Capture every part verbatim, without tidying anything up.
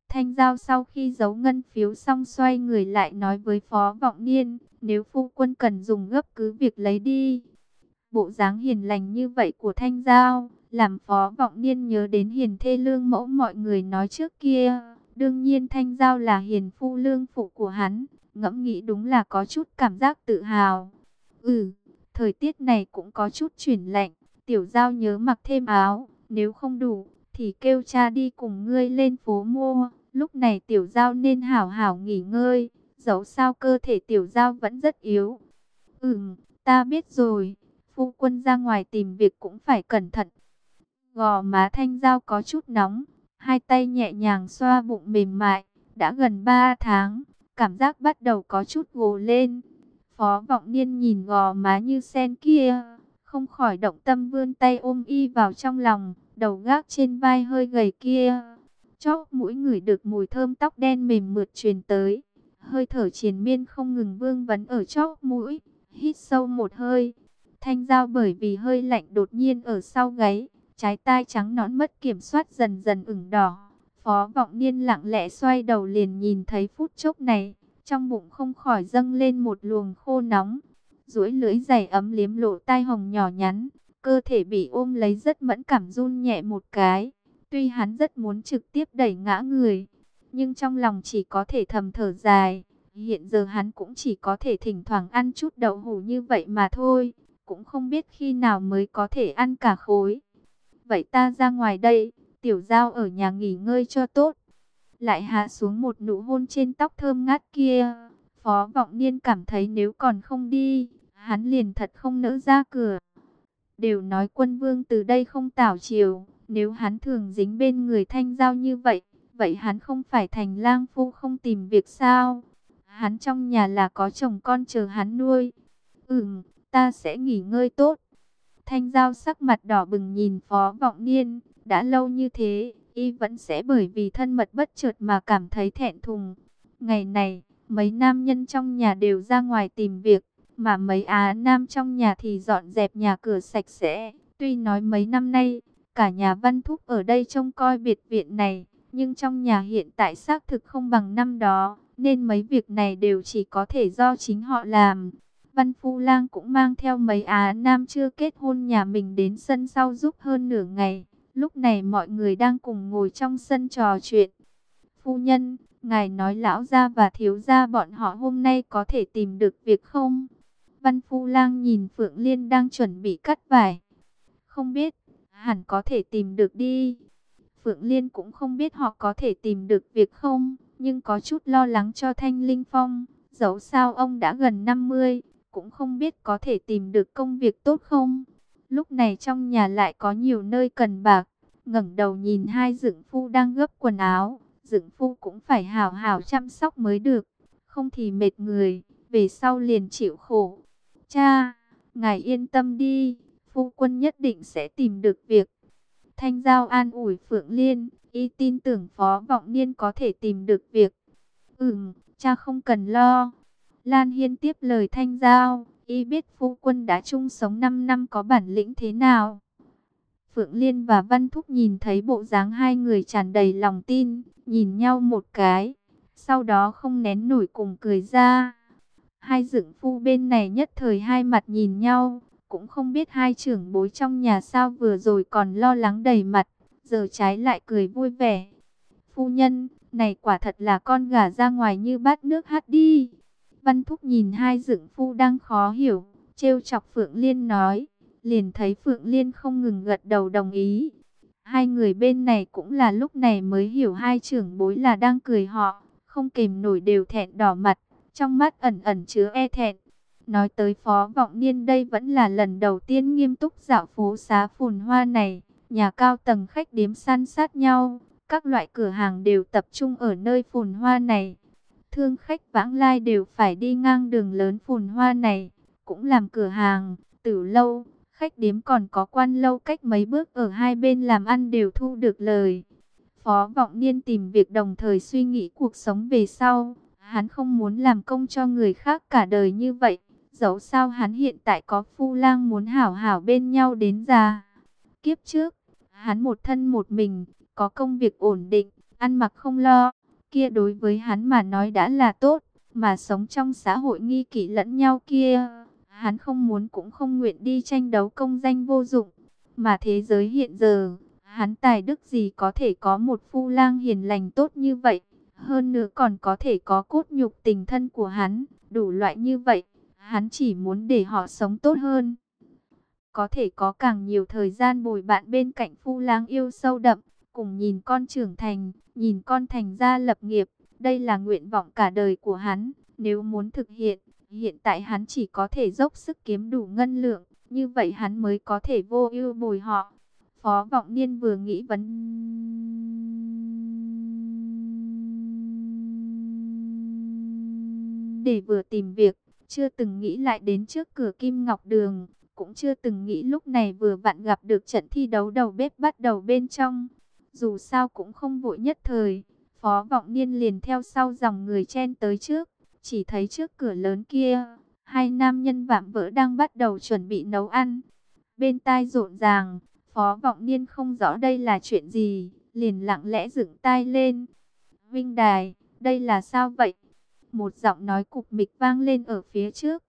Thanh Giao sau khi giấu ngân phiếu xong xoay người lại nói với Phó Vọng Niên, nếu phu quân cần dùng gấp cứ việc lấy đi. Bộ dáng hiền lành như vậy của Thanh Giao, làm Phó Vọng Niên nhớ đến hiền thê lương mẫu mọi người nói trước kia. Đương nhiên Thanh Giao là hiền phu lương phụ của hắn, ngẫm nghĩ đúng là có chút cảm giác tự hào. Ừ, thời tiết này cũng có chút chuyển lạnh, Tiểu Giao nhớ mặc thêm áo, nếu không đủ thì kêu cha đi cùng ngươi lên phố mua. Lúc này Tiểu Giao nên hảo hảo nghỉ ngơi, dẫu sao cơ thể Tiểu Giao vẫn rất yếu. Ừm, ta biết rồi, phu quân ra ngoài tìm việc cũng phải cẩn thận. Gò má Thanh Giao có chút nóng, hai tay nhẹ nhàng xoa bụng mềm mại, đã gần ba tháng, cảm giác bắt đầu có chút gồ lên. Phó Vọng Niên nhìn gò má như sen kia, không khỏi động tâm vươn tay ôm y vào trong lòng, đầu gác trên vai hơi gầy kia. Chóp mũi ngửi được mùi thơm tóc đen mềm mượt truyền tới, hơi thở triền miên không ngừng vương vấn ở chóp mũi. Hít sâu một hơi, Thanh Giao bởi vì hơi lạnh đột nhiên ở sau gáy, trái tai trắng nõn mất kiểm soát dần dần ửng đỏ. Phó Vọng Niên lặng lẽ xoay đầu liền nhìn thấy phút chốc này, trong bụng không khỏi dâng lên một luồng khô nóng. Duỗi lưỡi dày ấm liếm lộ tai hồng nhỏ nhắn, cơ thể bị ôm lấy rất mẫn cảm run nhẹ một cái. Tuy hắn rất muốn trực tiếp đẩy ngã người, nhưng trong lòng chỉ có thể thầm thở dài. Hiện giờ hắn cũng chỉ có thể thỉnh thoảng ăn chút đậu hũ như vậy mà thôi, cũng không biết khi nào mới có thể ăn cả khối. Vậy ta ra ngoài đây, Tiểu Giao ở nhà nghỉ ngơi cho tốt. Lại hạ xuống một nụ hôn trên tóc thơm ngát kia. Phó Vọng Niên cảm thấy nếu còn không đi, hắn liền thật không nỡ ra cửa. Đều nói Quân Vương từ đây không tảo chiều, nếu hắn thường dính bên người Thanh Giao như vậy, vậy hắn không phải thành lang phu không tìm việc sao? Hắn trong nhà là có chồng con chờ hắn nuôi. Ừm, ta sẽ nghỉ ngơi tốt. Thanh Giao sắc mặt đỏ bừng nhìn Phó Vọng Niên, đã lâu như thế, y vẫn sẽ bởi vì thân mật bất chợt mà cảm thấy thẹn thùng. Ngày này, mấy nam nhân trong nhà đều ra ngoài tìm việc, mà mấy á nam trong nhà thì dọn dẹp nhà cửa sạch sẽ. Tuy nói mấy năm nay, cả nhà Văn Thúc ở đây trông coi biệt viện này, nhưng trong nhà hiện tại xác thực không bằng năm đó, nên mấy việc này đều chỉ có thể do chính họ làm. Văn Phu Lang cũng mang theo mấy á nam chưa kết hôn nhà mình đến sân sau giúp hơn nửa ngày. Lúc này mọi người đang cùng ngồi trong sân trò chuyện. Phu nhân, ngài nói lão gia và thiếu gia bọn họ hôm nay có thể tìm được việc không? Văn Phu Lang nhìn Phượng Liên đang chuẩn bị cắt vải. Không biết, hẳn có thể tìm được đi. Phượng Liên cũng không biết họ có thể tìm được việc không, nhưng có chút lo lắng cho Thanh Linh Phong. Dẫu sao ông đã gần năm mươi, cũng không biết có thể tìm được công việc tốt không. Lúc này trong nhà lại có nhiều nơi cần bạc, ngẩng đầu nhìn hai dượng phu đang gấp quần áo. Dượng phu cũng phải hào hào chăm sóc mới được, không thì mệt người, về sau liền chịu khổ. Cha, ngài yên tâm đi, phu quân nhất định sẽ tìm được việc. Thanh Giao an ủi Phượng Liên, y tin tưởng Phó Vọng Niên có thể tìm được việc. Ừm, cha không cần lo. Lan Hiên tiếp lời Thanh Giao, y biết phu quân đã chung sống năm năm có bản lĩnh thế nào. Phượng Liên và Văn Thúc nhìn thấy bộ dáng hai người tràn đầy lòng tin, nhìn nhau một cái, sau đó không nén nổi cùng cười ra. Hai dượng phu bên này nhất thời hai mặt nhìn nhau, cũng không biết hai trưởng bối trong nhà sao vừa rồi còn lo lắng đầy mặt, giờ trái lại cười vui vẻ. Phu nhân, này quả thật là con gà ra ngoài như bát nước hắt đi. Văn Thúc nhìn hai dượng phu đang khó hiểu, trêu chọc Phượng Liên nói, liền thấy Phượng Liên không ngừng gật đầu đồng ý. Hai người bên này cũng là lúc này mới hiểu hai trưởng bối là đang cười họ, không kềm nổi đều thẹn đỏ mặt, trong mắt ẩn ẩn chứa e thẹn. Nói tới Phó Vọng Niên đây vẫn là lần đầu tiên nghiêm túc dạo phố xá phồn hoa này, nhà cao tầng khách điếm san sát nhau, các loại cửa hàng đều tập trung ở nơi phồn hoa này. Thương khách vãng lai đều phải đi ngang đường lớn phồn hoa này, cũng làm cửa hàng, tử lâu, khách điếm còn có quan lâu cách mấy bước ở hai bên làm ăn đều thu được lời. Phó Vọng Niên tìm việc đồng thời suy nghĩ cuộc sống về sau, hắn không muốn làm công cho người khác cả đời như vậy, dẫu sao hắn hiện tại có Phu Lang muốn hảo hảo bên nhau đến già. Kiếp trước, hắn một thân một mình, có công việc ổn định, ăn mặc không lo. kia đối với hắn mà nói đã là tốt, mà sống trong xã hội nghi kỷ lẫn nhau kia, hắn không muốn cũng không nguyện đi tranh đấu công danh vô dụng. Mà thế giới hiện giờ, hắn tài đức gì có thể có một phu lang hiền lành tốt như vậy, hơn nữa còn có thể có cốt nhục tình thân của hắn, đủ loại như vậy, hắn chỉ muốn để họ sống tốt hơn. Có thể có càng nhiều thời gian bồi bạn bên cạnh phu lang yêu sâu đậm, cùng nhìn con trưởng thành, nhìn con thành gia lập nghiệp, đây là nguyện vọng cả đời của hắn. Nếu muốn thực hiện, hiện tại hắn chỉ có thể dốc sức kiếm đủ ngân lượng, như vậy hắn mới có thể vô ưu bồi họ. Phó Vọng Niên vừa nghĩ vấn để vừa tìm việc, chưa từng nghĩ lại đến trước cửa Kim Ngọc Đường, cũng chưa từng nghĩ lúc này vừa vặn gặp được trận thi đấu đầu bếp bắt đầu bên trong. Dù sao cũng không vội nhất thời, Phó Vọng Niên liền theo sau dòng người chen tới trước, chỉ thấy trước cửa lớn kia, hai nam nhân vạm vỡ đang bắt đầu chuẩn bị nấu ăn. Bên tai rộn ràng, Phó Vọng Niên không rõ đây là chuyện gì, liền lặng lẽ dựng tai lên. Vinh Đài, đây là sao vậy? Một giọng nói cục mịch vang lên ở phía trước.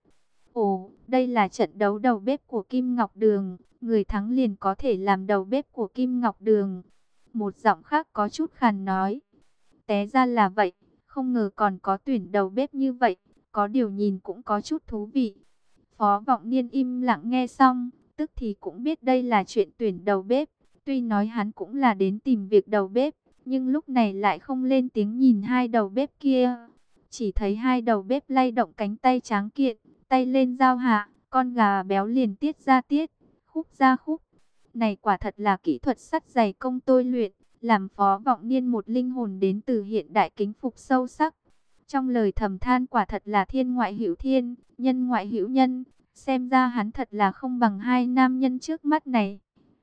Ồ, đây là trận đấu đầu bếp của Kim Ngọc Đường, người thắng liền có thể làm đầu bếp của Kim Ngọc Đường. Một giọng khác có chút khàn nói. Té ra là vậy, không ngờ còn có tuyển đầu bếp như vậy, có điều nhìn cũng có chút thú vị. Phó Vọng Niên im lặng nghe xong, tức thì cũng biết đây là chuyện tuyển đầu bếp. Tuy nói hắn cũng là đến tìm việc đầu bếp, nhưng lúc này lại không lên tiếng nhìn hai đầu bếp kia. Chỉ thấy hai đầu bếp lay động cánh tay tráng kiện, tay lên dao hạ, con gà béo liền tiết ra tiết, khúc ra khúc. Này quả thật là kỹ thuật sắt dày công tôi luyện, làm Phó Vọng Niên một linh hồn đến từ hiện đại kính phục sâu sắc. Trong lời thầm than quả thật là thiên ngoại hữu thiên, nhân ngoại hữu nhân, xem ra hắn thật là không bằng hai nam nhân trước mắt này.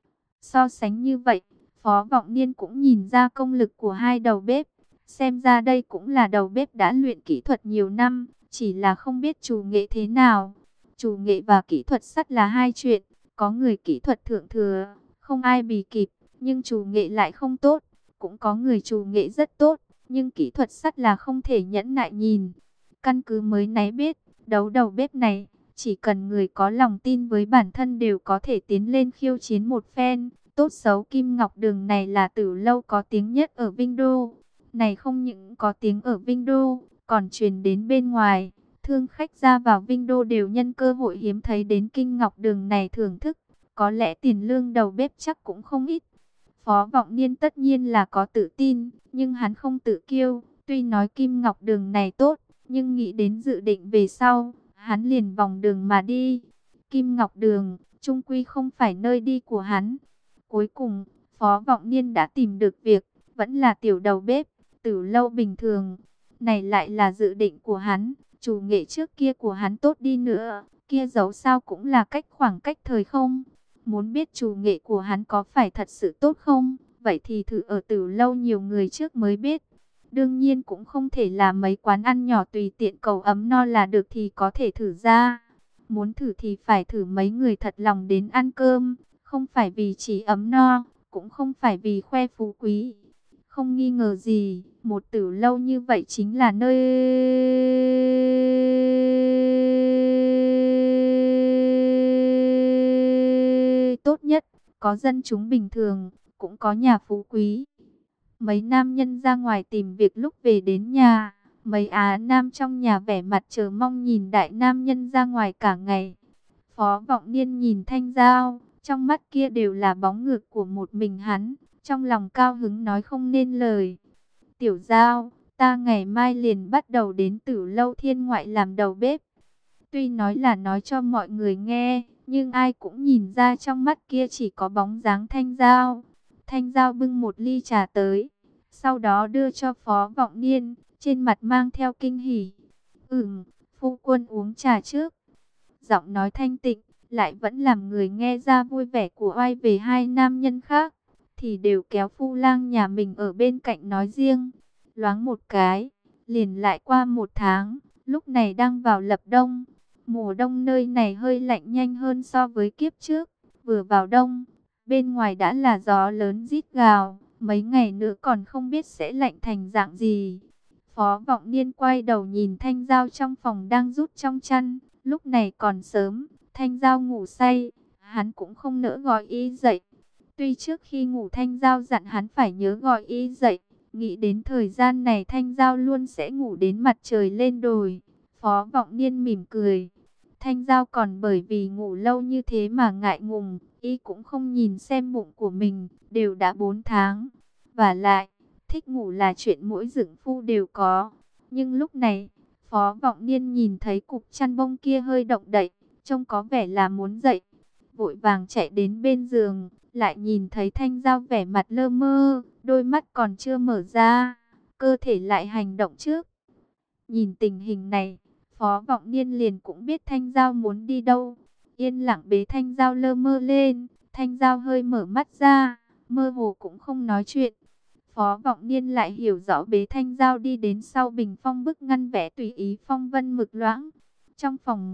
So sánh như vậy, Phó Vọng Niên cũng nhìn ra công lực của hai đầu bếp. Xem ra đây cũng là đầu bếp đã luyện kỹ thuật nhiều năm, chỉ là không biết chủ nghệ thế nào. Chủ nghệ và kỹ thuật sắt là hai chuyện, có người kỹ thuật thượng thừa, không ai bì kịp, nhưng chủ nghệ lại không tốt. Cũng có người chủ nghệ rất tốt, nhưng kỹ thuật sắt là không thể nhẫn nại nhìn. Căn cứ mới nãy biết, đấu đầu bếp này, chỉ cần người có lòng tin với bản thân đều có thể tiến lên khiêu chiến một phen. Tốt xấu Kim Ngọc Đường này là từ lâu có tiếng nhất ở Vinh Đô. Này không những có tiếng ở Vinh Đô, còn truyền đến bên ngoài. Thương khách ra vào Vinh Đô đều nhân cơ hội hiếm thấy đến Kim Ngọc Đường này thưởng thức. Có lẽ tiền lương đầu bếp chắc cũng không ít. Phó Vọng Niên tất nhiên là có tự tin, nhưng hắn không tự kiêu. Tuy nói Kim Ngọc Đường này tốt, nhưng nghĩ đến dự định về sau, hắn liền vòng đường mà đi. Kim Ngọc Đường, chung quy không phải nơi đi của hắn. Cuối cùng, Phó Vọng Niên đã tìm được việc, vẫn là tiểu đầu bếp, từ lâu bình thường. Này lại là dự định của hắn, chủ nghệ trước kia của hắn tốt đi nữa, kia dẫu sao cũng là cách khoảng cách thời không. Muốn biết chủ nghệ của hắn có phải thật sự tốt không, vậy thì thử ở từ lâu nhiều người trước mới biết. Đương nhiên cũng không thể là mấy quán ăn nhỏ tùy tiện cầu ấm no là được thì có thể thử ra. Muốn thử thì phải thử mấy người thật lòng đến ăn cơm, không phải vì chỉ ấm no, cũng không phải vì khoe phú quý. Không nghi ngờ gì, một tử lâu như vậy chính là nơi tốt nhất, có dân chúng bình thường, cũng có nhà phú quý. Mấy nam nhân ra ngoài tìm việc lúc về đến nhà, mấy á nam trong nhà vẻ mặt chờ mong nhìn đại nam nhân ra ngoài cả ngày. Phó Vọng Niên nhìn Thanh Giao, trong mắt kia đều là bóng ngược của một mình hắn, trong lòng cao hứng nói không nên lời. Tiểu Giao, ta ngày mai liền bắt đầu đến Tử Lâu Thiên Ngoại làm đầu bếp. Tuy nói là nói cho mọi người nghe, nhưng ai cũng nhìn ra trong mắt kia chỉ có bóng dáng Thanh Giao. Thanh Giao bưng một ly trà tới, sau đó đưa cho Phó Vọng Niên, trên mặt mang theo kinh hỉ. Ừm, phu quân uống trà trước. Giọng nói thanh tịnh, lại vẫn làm người nghe ra vui vẻ của oai về hai nam nhân khác, thì đều kéo phu lang nhà mình ở bên cạnh nói riêng. Loáng một cái, liền lại qua một tháng, lúc này đang vào lập đông. Mùa đông nơi này hơi lạnh nhanh hơn so với kiếp trước, vừa vào đông, bên ngoài đã là gió lớn rít gào, mấy ngày nữa còn không biết sẽ lạnh thành dạng gì. Phó Vọng Niên quay đầu nhìn Thanh Giao trong phòng đang rút trong chăn. Lúc này còn sớm, Thanh Giao ngủ say, hắn cũng không nỡ gọi y dậy. Tuy trước khi ngủ Thanh Giao dặn hắn phải nhớ gọi y dậy, nghĩ đến thời gian này Thanh Giao luôn sẽ ngủ đến mặt trời lên đồi. Phó Vọng Niên mỉm cười. Thanh Giao còn bởi vì ngủ lâu như thế mà ngại ngùng, y cũng không nhìn xem bụng của mình, đều đã bốn tháng. Và lại, thích ngủ là chuyện mỗi dưỡng phu đều có. Nhưng lúc này, Phó Vọng Niên nhìn thấy cục chăn bông kia hơi động đậy, trông có vẻ là muốn dậy. Vội vàng chạy đến bên giường, lại nhìn thấy Thanh Giao vẻ mặt lơ mơ, đôi mắt còn chưa mở ra, cơ thể lại hành động trước. Nhìn tình hình này, Phó Vọng Niên liền cũng biết Thanh Giao muốn đi đâu. Yên lặng bế Thanh Giao lơ mơ lên, Thanh Giao hơi mở mắt ra, mơ hồ cũng không nói chuyện. Phó Vọng Niên lại hiểu rõ bế Thanh Giao đi đến sau bình phong bức ngăn vẽ tùy ý phong vân mực loãng. Trong phòng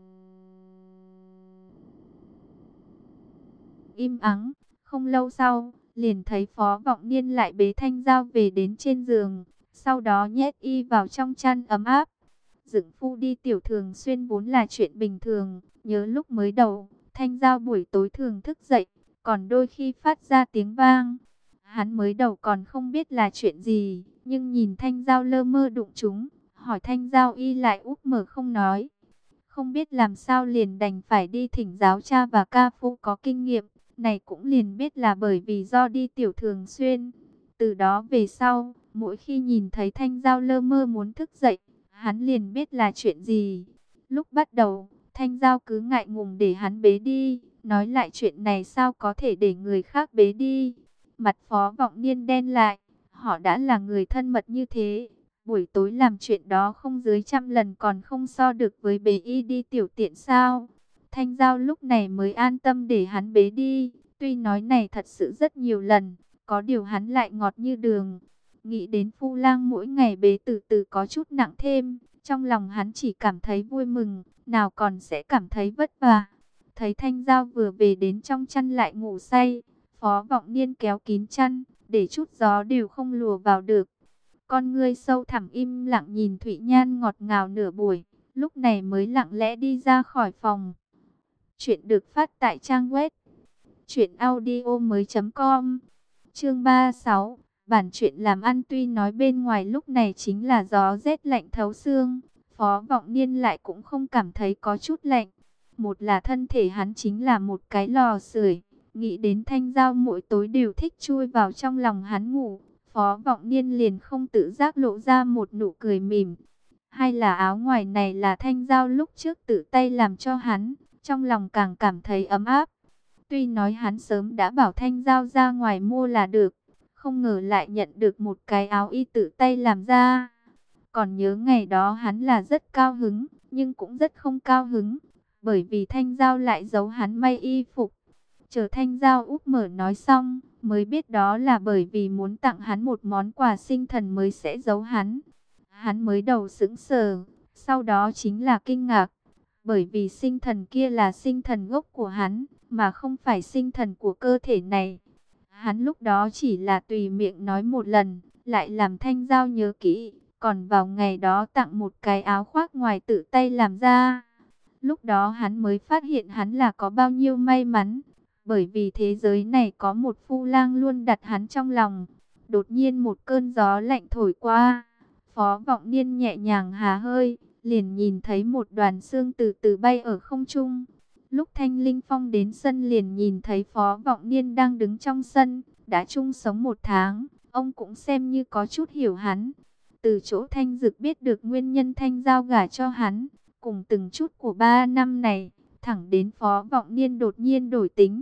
im ắng, không lâu sau, liền thấy Phó Vọng Niên lại bế Thanh Giao về đến trên giường, sau đó nhét y vào trong chăn ấm áp. Dưỡng phu đi tiểu thường xuyên vốn là chuyện bình thường, nhớ lúc mới đầu, Thanh Giao buổi tối thường thức dậy, còn đôi khi phát ra tiếng vang. Hắn mới đầu còn không biết là chuyện gì, nhưng nhìn Thanh Giao lơ mơ đụng chúng, hỏi Thanh Giao y lại úp mở không nói. Không biết làm sao liền đành phải đi thỉnh giáo cha và ca phu có kinh nghiệm, này cũng liền biết là bởi vì do đi tiểu thường xuyên. Từ đó về sau, mỗi khi nhìn thấy Thanh Giao lơ mơ muốn thức dậy, hắn liền biết là chuyện gì. Lúc bắt đầu, Thanh Giao cứ ngại ngùng để hắn bế đi, nói lại chuyện này sao có thể để người khác bế đi. Mặt Phó Vọng Niên đen lại, họ đã là người thân mật như thế, buổi tối làm chuyện đó không dưới trăm lần còn không so được với bế y đi tiểu tiện sao. Thanh Giao lúc này mới an tâm để hắn bế đi, tuy nói này thật sự rất nhiều lần, có điều hắn lại ngọt như đường. Nghĩ đến Phu Lang mỗi ngày bế từ từ có chút nặng thêm, trong lòng hắn chỉ cảm thấy vui mừng, nào còn sẽ cảm thấy vất vả. Thấy Thanh Giao vừa về đến trong chăn lại ngủ say, Phó Vọng Niên kéo kín chăn, để chút gió đều không lùa vào được. Con ngươi sâu thẳm im lặng nhìn Thụy Nhan ngọt ngào nửa buổi, lúc này mới lặng lẽ đi ra khỏi phòng. Chuyện được phát tại trang web truyện audio mới chấm com. Chương ba mươi sáu. Bản chuyện làm ăn tuy nói bên ngoài lúc này chính là gió rét lạnh thấu xương, Phó Vọng Niên lại cũng không cảm thấy có chút lạnh. Một là thân thể hắn chính là một cái lò sưởi, nghĩ đến Thanh Giao mỗi tối đều thích chui vào trong lòng hắn ngủ, Phó Vọng Niên liền không tự giác lộ ra một nụ cười mỉm. Hay là áo ngoài này là Thanh Giao lúc trước tự tay làm cho hắn, trong lòng càng cảm thấy ấm áp. Tuy nói hắn sớm đã bảo Thanh Giao ra ngoài mua là được, không ngờ lại nhận được một cái áo y tự tay làm ra. Còn nhớ ngày đó hắn là rất cao hứng, nhưng cũng rất không cao hứng, bởi vì Thanh Giao lại giấu hắn may y phục. Chờ Thanh Giao úp mở nói xong, mới biết đó là bởi vì muốn tặng hắn một món quà sinh thần mới sẽ giấu hắn. Hắn mới đầu sững sờ, sau đó chính là kinh ngạc, bởi vì sinh thần kia là sinh thần gốc của hắn, mà không phải sinh thần của cơ thể này. Hắn lúc đó chỉ là tùy miệng nói một lần, lại làm Thanh Giao nhớ kỹ, còn vào ngày đó tặng một cái áo khoác ngoài tự tay làm ra. Lúc đó hắn mới phát hiện hắn là có bao nhiêu may mắn, bởi vì thế giới này có một Phu Lang luôn đặt hắn trong lòng. Đột nhiên một cơn gió lạnh thổi qua, Phó Vọng Niên nhẹ nhàng hà hơi, liền nhìn thấy một đoàn sương từ từ bay ở không trung. Lúc Thanh Linh Phong đến sân liền nhìn thấy Phó Vọng Niên đang đứng trong sân, đã chung sống một tháng, ông cũng xem như có chút hiểu hắn. Từ chỗ Thanh Dực biết được nguyên nhân Thanh Giao gả cho hắn, cùng từng chút của ba năm này, thẳng đến Phó Vọng Niên đột nhiên đổi tính.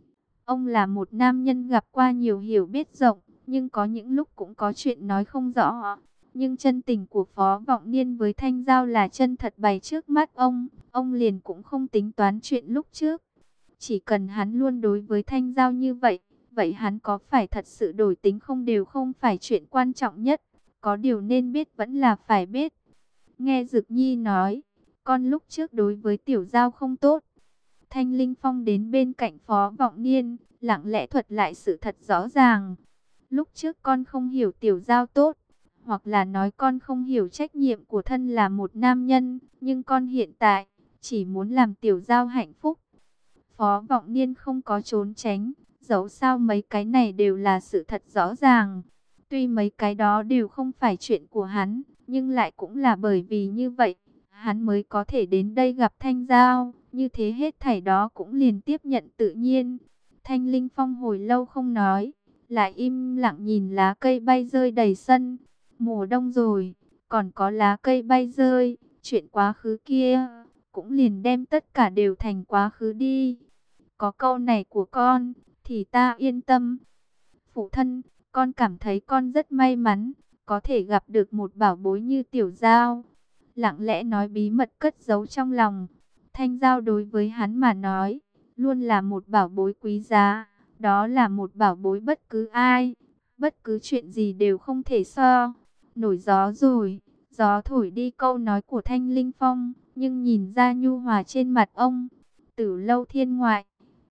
Ông là một nam nhân gặp qua nhiều hiểu biết rộng, nhưng có những lúc cũng có chuyện nói không rõ. Nhưng chân tình của Phó Vọng Niên với Thanh Giao là chân thật bày trước mắt ông, ông liền cũng không tính toán chuyện lúc trước. Chỉ cần hắn luôn đối với Thanh Giao như vậy, vậy hắn có phải thật sự đổi tính không đều không phải chuyện quan trọng nhất. Có điều nên biết vẫn là phải biết. Nghe Dực Nhi nói, con lúc trước đối với Tiểu Giao không tốt. Thanh Linh Phong đến bên cạnh Phó Vọng Niên, lặng lẽ thuật lại sự thật rõ ràng. Lúc trước con không hiểu Tiểu Giao tốt, Hoặc là nói con không hiểu trách nhiệm của thân là một nam nhân, nhưng con hiện tại chỉ muốn làm tiểu giao hạnh phúc. Phó Vọng Niên không có trốn tránh, dẫu sao mấy cái này đều là sự thật rõ ràng. Tuy mấy cái đó đều không phải chuyện của hắn, nhưng lại cũng là bởi vì như vậy, hắn mới có thể đến đây gặp Thanh Giao. Như thế hết thảy đó cũng liền tiếp nhận tự nhiên. Thanh Linh Phong hồi lâu không nói, lại im lặng nhìn lá cây bay rơi đầy sân. Mùa đông rồi, còn có lá cây bay rơi, chuyện quá khứ kia cũng liền đem tất cả đều thành quá khứ đi. Có câu này của con, thì ta yên tâm. Phụ thân, con cảm thấy con rất may mắn, có thể gặp được một bảo bối như Tiểu Giao. Lặng lẽ nói bí mật cất giấu trong lòng. Thanh Giao đối với hắn mà nói, luôn là một bảo bối quý giá. Đó là một bảo bối bất cứ ai, bất cứ chuyện gì đều không thể so. Nổi gió rồi, gió thổi đi câu nói của Thanh Linh Phong, nhưng nhìn ra nhu hòa trên mặt ông. Tử Lâu Thiên ngoại,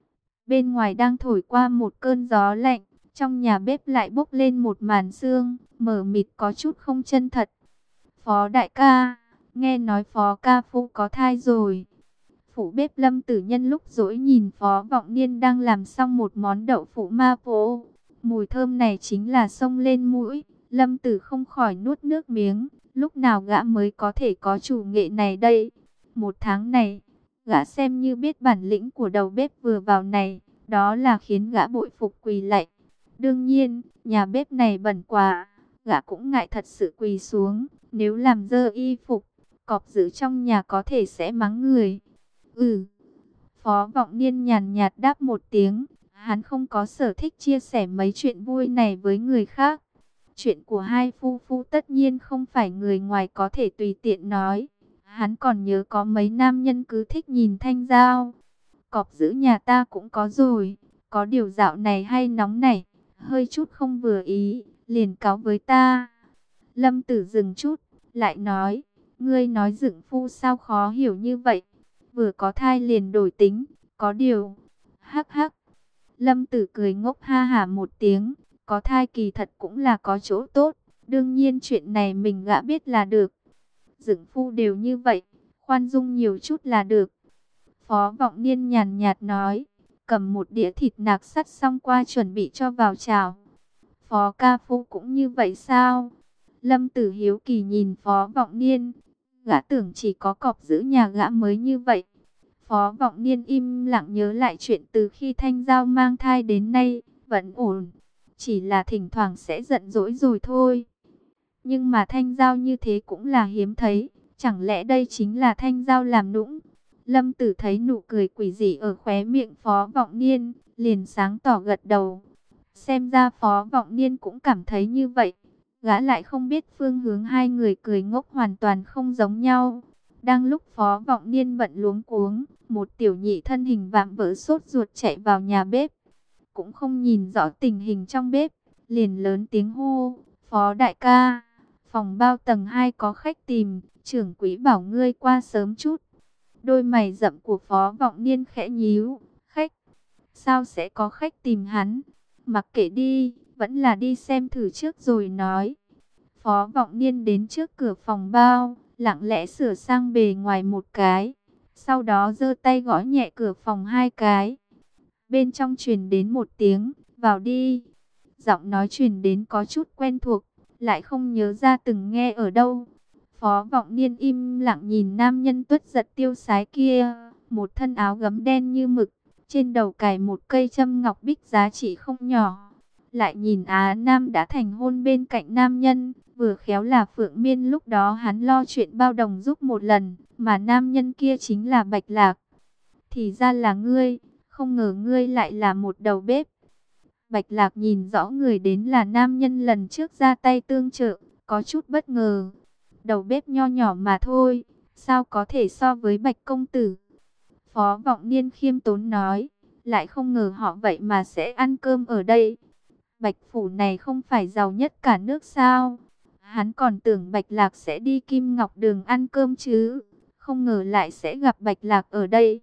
bên ngoài đang thổi qua một cơn gió lạnh, trong nhà bếp lại bốc lên một màn sương, mờ mịt có chút không chân thật. Phó đại ca, nghe nói Phó ca phu có thai rồi. Phủ bếp Lâm Tử Nhân lúc rỗi nhìn Phó Vọng Niên đang làm xong một món đậu phụ ma phố. Mùi thơm này chính là xông lên mũi, Lâm Tử không khỏi nuốt nước miếng. Lúc nào gã mới có thể có chủ nghệ này đây? Một tháng này, gã xem như biết bản lĩnh của đầu bếp vừa vào này, đó là khiến gã bội phục quỳ lạy. Đương nhiên, nhà bếp này bẩn quá, gã cũng ngại thật sự quỳ xuống, nếu làm dơ y phục, cọp giữ trong nhà có thể sẽ mắng người. Ừ, Phó Vọng Niên nhàn nhạt đáp một tiếng, hắn không có sở thích chia sẻ mấy chuyện vui này với người khác. Chuyện của hai phu phu tất nhiên không phải người ngoài có thể tùy tiện nói. Hắn còn nhớ có mấy nam nhân cứ thích nhìn Thanh Giao. Cọp giữ nhà ta cũng có rồi, có điều dạo này hay nóng nảy, hơi chút không vừa ý, liền cáo với ta. Lâm Tử dừng chút, lại nói, ngươi nói dựng phu sao khó hiểu như vậy, vừa có thai liền đổi tính, có điều, hắc hắc. Lâm Tử cười ngốc ha hả một tiếng, có thai kỳ thật cũng là có chỗ tốt, đương nhiên chuyện này mình gã biết là được. Dựng phu đều như vậy, khoan dung nhiều chút là được. Phó Vọng Niên nhàn nhạt nói, cầm một đĩa thịt nạc sắt xong qua chuẩn bị cho vào chảo. Phó ca phu cũng như vậy sao? Lâm Tử hiếu kỳ nhìn Phó Vọng Niên, gã tưởng chỉ có cọp giữ nhà gã mới như vậy. Phó Vọng Niên im lặng nhớ lại chuyện từ khi Thanh Giao mang thai đến nay, vẫn ổn, chỉ là thỉnh thoảng sẽ giận dỗi rồi thôi. Nhưng mà Thanh Giao như thế cũng là hiếm thấy, chẳng lẽ đây chính là Thanh Giao làm nũng? Lâm Tử thấy nụ cười quỷ dị ở khóe miệng Phó Vọng Niên, liền sáng tỏ gật đầu. Xem ra Phó Vọng Niên cũng cảm thấy như vậy. Gã lại không biết phương hướng hai người cười ngốc hoàn toàn không giống nhau. Đang lúc Phó Vọng Niên bận luống cuống, một tiểu nhị thân hình vạm vỡ sốt ruột chạy vào nhà bếp. Cũng không nhìn rõ tình hình trong bếp, liền lớn tiếng hô, Phó đại ca, phòng bao tầng hai có khách tìm, trưởng quỹ bảo ngươi qua sớm chút. Đôi mày rậm của Phó Vọng Niên khẽ nhíu, khách, sao sẽ có khách tìm hắn? Mặc kệ đi, vẫn là đi xem thử trước rồi nói. Phó Vọng Niên đến trước cửa phòng bao, lặng lẽ sửa sang bề ngoài một cái, sau đó giơ tay gõ nhẹ cửa phòng hai cái. Bên trong truyền đến một tiếng, vào đi. Giọng nói truyền đến có chút quen thuộc, lại không nhớ ra từng nghe ở đâu. Phó Vọng Niên im lặng nhìn nam nhân tuất giật tiêu sái kia, một thân áo gấm đen như mực, trên đầu cài một cây châm ngọc bích giá trị không nhỏ. Lại nhìn Á Nam đã thành hôn bên cạnh nam nhân, vừa khéo là Phượng Miên lúc đó hắn lo chuyện bao đồng giúp một lần, mà nam nhân kia chính là Bạch Lạc. Thì ra là ngươi, không ngờ ngươi lại là một đầu bếp. Bạch Lạc nhìn rõ người đến là nam nhân lần trước ra tay tương trợ, có chút bất ngờ. Đầu bếp nho nhỏ mà thôi, sao có thể so với Bạch công tử? Phó Vọng Niên khiêm tốn nói, lại không ngờ họ vậy mà sẽ ăn cơm ở đây. Bạch phủ này không phải giàu nhất cả nước sao? Hắn còn tưởng Bạch Lạc sẽ đi Kim Ngọc Đường ăn cơm chứ, không ngờ lại sẽ gặp Bạch Lạc ở đây.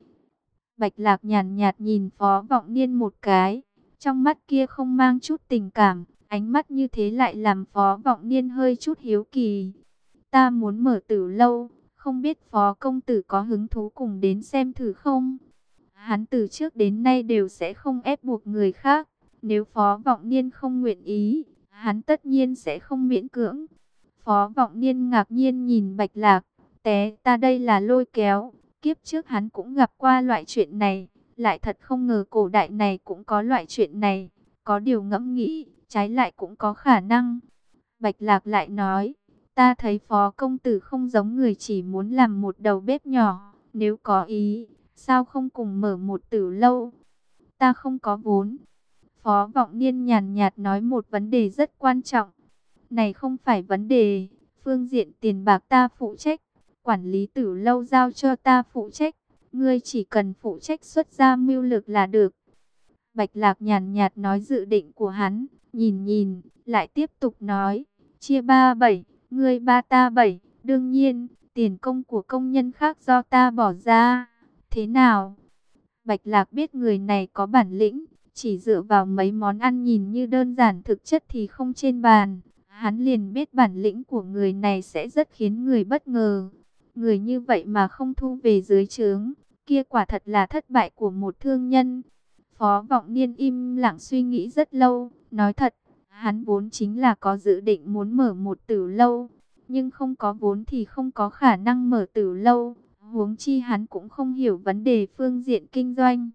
Bạch Lạc nhàn nhạt nhìn Phó Vọng Niên một cái, trong mắt kia không mang chút tình cảm, Ánh mắt như thế lại làm Phó Vọng Niên hơi chút hiếu kỳ. Ta muốn mở Tử lâu, không biết Phó công tử có hứng thú cùng đến xem thử không? Hắn từ trước đến nay đều sẽ không ép buộc người khác. Nếu Phó Vọng Niên không nguyện ý, hắn tất nhiên sẽ không miễn cưỡng. Phó Vọng Niên ngạc nhiên nhìn Bạch Lạc. Té ta đây là lôi kéo. Kiếp trước hắn cũng gặp qua loại chuyện này. Lại thật không ngờ cổ đại này cũng có loại chuyện này. Có điều ngẫm nghĩ, trái lại cũng có khả năng. Bạch Lạc lại nói, ta thấy Phó công tử không giống người chỉ muốn làm một đầu bếp nhỏ. Nếu có ý, sao không cùng mở một tử lâu? Ta không có vốn. Phó Vọng Niên nhàn nhạt nói một vấn đề rất quan trọng. Này không phải vấn đề, phương diện tiền bạc ta phụ trách, quản lý tử lâu giao cho ta phụ trách. Ngươi chỉ cần phụ trách xuất ra mưu lực là được. Bạch Lạc nhàn nhạt nói dự định của hắn, nhìn nhìn, lại tiếp tục nói, chia ba bảy, ngươi ba ta bảy, đương nhiên, tiền công của công nhân khác do ta bỏ ra. Thế nào? Bạch Lạc biết người này có bản lĩnh, chỉ dựa vào mấy món ăn nhìn như đơn giản thực chất thì không trên bàn. Hắn liền biết bản lĩnh của người này sẽ rất khiến người bất ngờ. Người như vậy mà không thu về dưới trướng, kia quả thật là thất bại của một thương nhân. Phó Vọng Niên im lặng suy nghĩ rất lâu, nói thật, hắn vốn chính là có dự định muốn mở một tử lâu, nhưng không có vốn thì không có khả năng mở tử lâu, huống chi hắn cũng không hiểu vấn đề phương diện kinh doanh.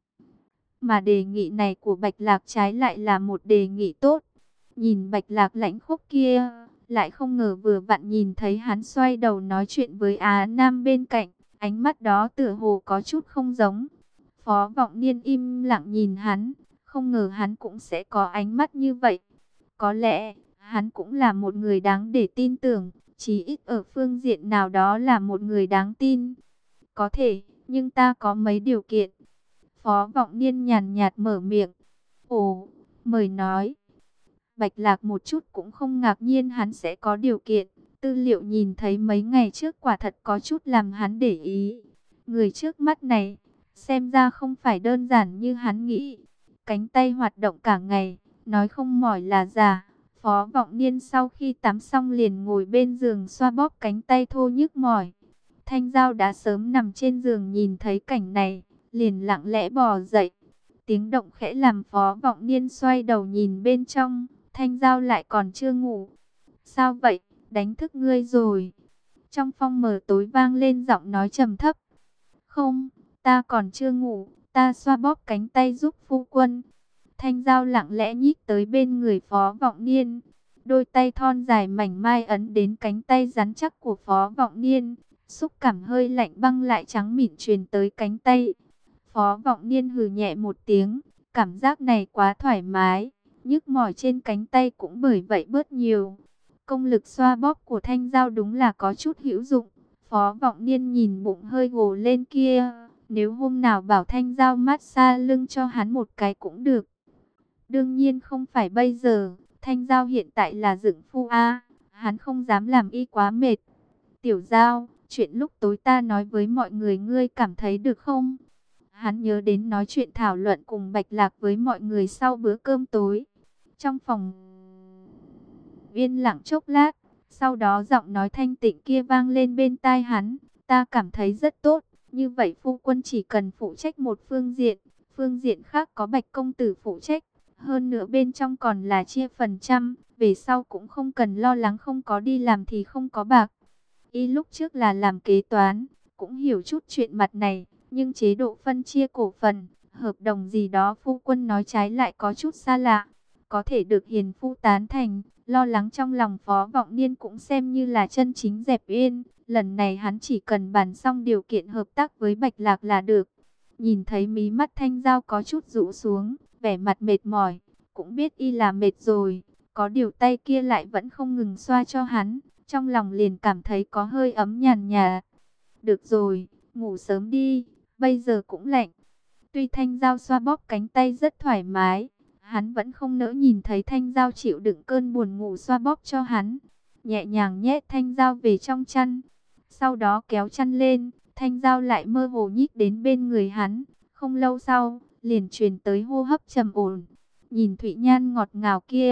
Mà đề nghị này của Bạch Lạc trái lại là một đề nghị tốt. Nhìn Bạch Lạc lãnh khốc kia, lại không ngờ vừa vặn nhìn thấy hắn xoay đầu nói chuyện với Á Nam bên cạnh, ánh mắt đó tựa hồ có chút không giống. Phó Vọng Niên im lặng nhìn hắn, không ngờ hắn cũng sẽ có ánh mắt như vậy. Có lẽ, hắn cũng là một người đáng để tin tưởng, chí ít ở phương diện nào đó là một người đáng tin. Có thể, nhưng ta có mấy điều kiện. Phó Vọng Niên nhàn nhạt mở miệng. Ồ, mời nói. Bạch Lạc một chút cũng không ngạc nhiên hắn sẽ có điều kiện. Tư liệu nhìn thấy mấy ngày trước quả thật có chút làm hắn để ý. Người trước mắt này, xem ra không phải đơn giản như hắn nghĩ. Cánh tay hoạt động cả ngày, nói không mỏi là giả. Phó Vọng Niên sau khi tắm xong liền ngồi bên giường xoa bóp cánh tay thô nhức mỏi. Thanh Giao đã sớm nằm trên giường nhìn thấy cảnh này, liền lặng lẽ bò dậy. Tiếng động khẽ làm Phó Vọng Niên xoay đầu nhìn bên trong, Thanh Giao lại còn chưa ngủ. Sao vậy, đánh thức ngươi rồi? Trong phòng mờ tối vang lên giọng nói trầm thấp. Không, ta còn chưa ngủ, ta xoa bóp cánh tay giúp phu quân. Thanh Giao lặng lẽ nhích tới bên người Phó Vọng Niên. Đôi tay thon dài mảnh mai ấn đến cánh tay rắn chắc của Phó Vọng Niên. Xúc cảm hơi lạnh băng lại trắng mịn truyền tới cánh tay. Phó Vọng Niên hừ nhẹ một tiếng. Cảm giác này quá thoải mái. Nhức mỏi trên cánh tay cũng bởi vậy bớt nhiều. Công lực xoa bóp của Thanh Giao đúng là có chút hữu dụng. Phó Vọng Niên nhìn bụng hơi gồ lên kia. Nếu hôm nào bảo Thanh Giao massage lưng cho hắn một cái cũng được. Đương nhiên không phải bây giờ. Thanh Giao hiện tại là dựng phu A. Hắn không dám làm y quá mệt. Tiểu Giao, chuyện lúc tối ta nói với mọi người ngươi cảm thấy được không? Hắn nhớ đến nói chuyện thảo luận cùng Bạch Lạc với mọi người sau bữa cơm tối. Trong phòng yên lặng chốc lát, sau đó giọng nói thanh tịnh kia vang lên bên tai hắn. Ta cảm thấy rất tốt, như vậy phu quân chỉ cần phụ trách một phương diện, phương diện khác có Bạch công tử phụ trách. Hơn nữa bên trong còn là chia phần trăm, về sau cũng không cần lo lắng không có đi làm thì không có bạc. Y lúc trước là làm kế toán, cũng hiểu chút chuyện mặt này, nhưng chế độ phân chia cổ phần, hợp đồng gì đó phu quân nói trái lại có chút xa lạ. Có thể được hiền phu tán thành, lo lắng trong lòng Phó Vọng Niên cũng xem như là chân chính dẹp yên. Lần này hắn chỉ cần bàn xong điều kiện hợp tác với Bạch Lạc là được. Nhìn thấy mí mắt Thanh Giao có chút rũ xuống, vẻ mặt mệt mỏi, cũng biết y là mệt rồi. Có điều tay kia lại vẫn không ngừng xoa cho hắn, trong lòng liền cảm thấy có hơi ấm nhàn nhạt. Được rồi, ngủ sớm đi, bây giờ cũng lạnh. Tuy Thanh Giao xoa bóp cánh tay rất thoải mái, hắn vẫn không nỡ nhìn thấy Thanh Giao chịu đựng cơn buồn ngủ xoa bóp cho hắn. Nhẹ nhàng nhét Thanh Giao về trong chăn, sau đó kéo chăn lên, Thanh Giao lại mơ hồ nhích đến bên người hắn. Không lâu sau, liền truyền tới hô hấp trầm ổn. Nhìn Thụy Nhan ngọt ngào kia,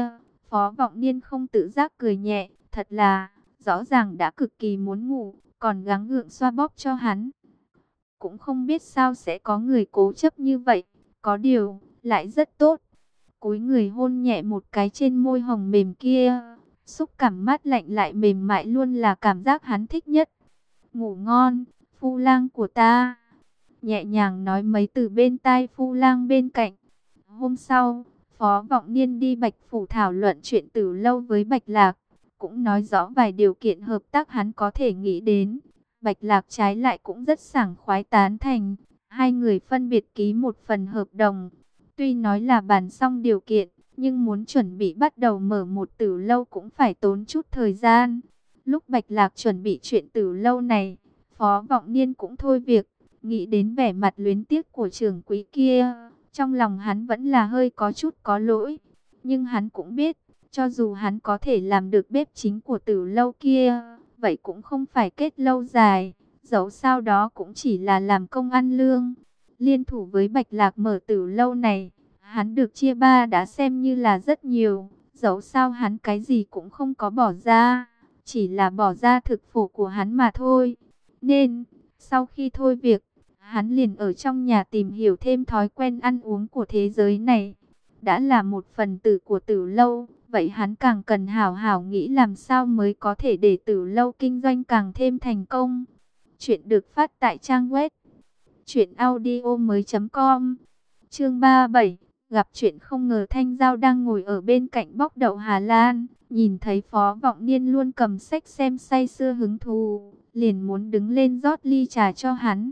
Phó Vọng Niên không tự giác cười nhẹ, thật là, rõ ràng đã cực kỳ muốn ngủ, còn gắng gượng xoa bóp cho hắn. Cũng không biết sao sẽ có người cố chấp như vậy, có điều, lại rất tốt. Cúi người hôn nhẹ một cái trên môi hồng mềm kia, xúc cảm mát lạnh lại mềm mại luôn là cảm giác hắn thích nhất. Ngủ ngon, phu lang của ta. Nhẹ nhàng nói mấy từ bên tai phu lang bên cạnh. Hôm sau, Phó Vọng Niên đi Bạch Phủ thảo luận chuyện Tử Lâu với Bạch Lạc, cũng nói rõ vài điều kiện hợp tác hắn có thể nghĩ đến. Bạch Lạc trái lại cũng rất sảng khoái tán thành, hai người phân biệt ký một phần hợp đồng. Tuy nói là bàn xong điều kiện, nhưng muốn chuẩn bị bắt đầu mở một Tử Lâu cũng phải tốn chút thời gian. Lúc Bạch Lạc chuẩn bị chuyện Tử Lâu này, Phó Vọng Niên cũng thôi việc, nghĩ đến vẻ mặt luyến tiếc của trưởng quý kia. Trong lòng hắn vẫn là hơi có chút có lỗi, nhưng hắn cũng biết, cho dù hắn có thể làm được bếp chính của Tử Lâu kia, vậy cũng không phải kết lâu dài, dẫu sao đó cũng chỉ là làm công ăn lương. Liên thủ với Bạch Lạc mở Tử Lâu này, hắn được chia ba đã xem như là rất nhiều, dẫu sao hắn cái gì cũng không có bỏ ra, chỉ là bỏ ra thực phổ của hắn mà thôi. Nên, sau khi thôi việc, hắn liền ở trong nhà tìm hiểu thêm thói quen ăn uống của thế giới này. Đã là một phần tử của Tử Lâu, vậy hắn càng cần hảo hảo nghĩ làm sao mới có thể để Tử Lâu kinh doanh càng thêm thành công. Chuyện được phát tại trang web truyện audio mới chấm com. Chương ba mươi bảy, gặp chuyện không ngờ. Thanh Giao đang ngồi ở bên cạnh bóc đậu Hà Lan, nhìn thấy Phó Vọng Niên luôn cầm sách xem say sưa hứng thú, liền muốn đứng lên rót ly trà cho hắn.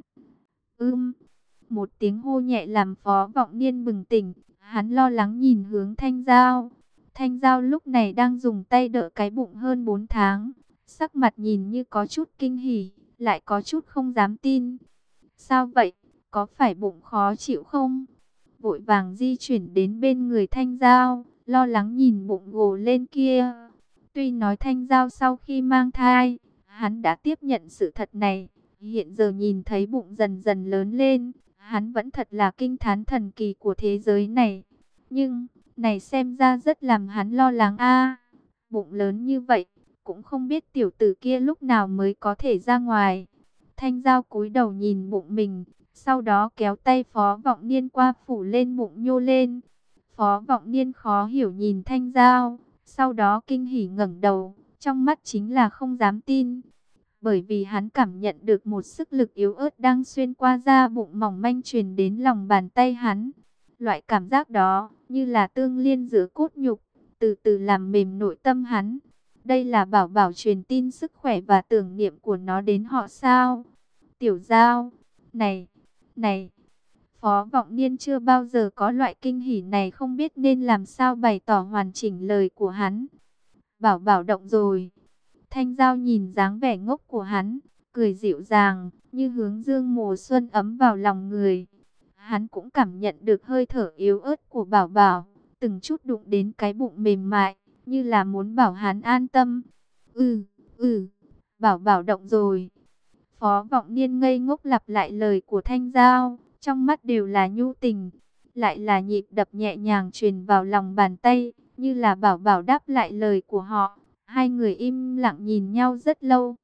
Ưm, một tiếng hô nhẹ làm Phó Vọng Niên bừng tỉnh, hắn lo lắng nhìn hướng Thanh Giao. Thanh Giao lúc này đang dùng tay đỡ cái bụng hơn bốn tháng, sắc mặt nhìn như có chút kinh hỉ, lại có chút không dám tin. Sao vậy, có phải bụng khó chịu không? Vội vàng di chuyển đến bên người Thanh Giao, lo lắng nhìn bụng gồ lên kia. Tuy nói Thanh Giao sau khi mang thai, hắn đã tiếp nhận sự thật này. Hiện giờ nhìn thấy bụng dần dần lớn lên, hắn vẫn thật là kinh thán thần kỳ của thế giới này. Nhưng, này xem ra rất làm hắn lo lắng a. Bụng lớn như vậy, cũng không biết tiểu tử kia lúc nào mới có thể ra ngoài. Thanh Giao cúi đầu nhìn bụng mình, sau đó kéo tay Phó Vọng Niên qua phủ lên bụng nhô lên. Phó Vọng Niên khó hiểu nhìn Thanh Giao, sau đó kinh hỉ ngẩng đầu, trong mắt chính là không dám tin. Bởi vì hắn cảm nhận được một sức lực yếu ớt đang xuyên qua da bụng mỏng manh truyền đến lòng bàn tay hắn. Loại cảm giác đó như là tương liên giữa cốt nhục, từ từ làm mềm nội tâm hắn. Đây là bảo bảo truyền tin sức khỏe và tưởng niệm của nó đến họ sao? Tiểu Giao, này, này, Phó Vọng Niên chưa bao giờ có loại kinh hỉ này, không biết nên làm sao bày tỏ hoàn chỉnh lời của hắn. Bảo bảo động rồi. Thanh Giao nhìn dáng vẻ ngốc của hắn, cười dịu dàng, như hướng dương mùa xuân ấm vào lòng người. Hắn cũng cảm nhận được hơi thở yếu ớt của bảo bảo, từng chút đụng đến cái bụng mềm mại, như là muốn bảo hắn an tâm. Ừ, ừ, bảo bảo động rồi. Phó Vọng Niên ngây ngốc lặp lại lời của Thanh Giao, trong mắt đều là nhu tình, lại là nhịp đập nhẹ nhàng truyền vào lòng bàn tay, như là bảo bảo đáp lại lời của họ. Hai người im lặng nhìn nhau rất lâu.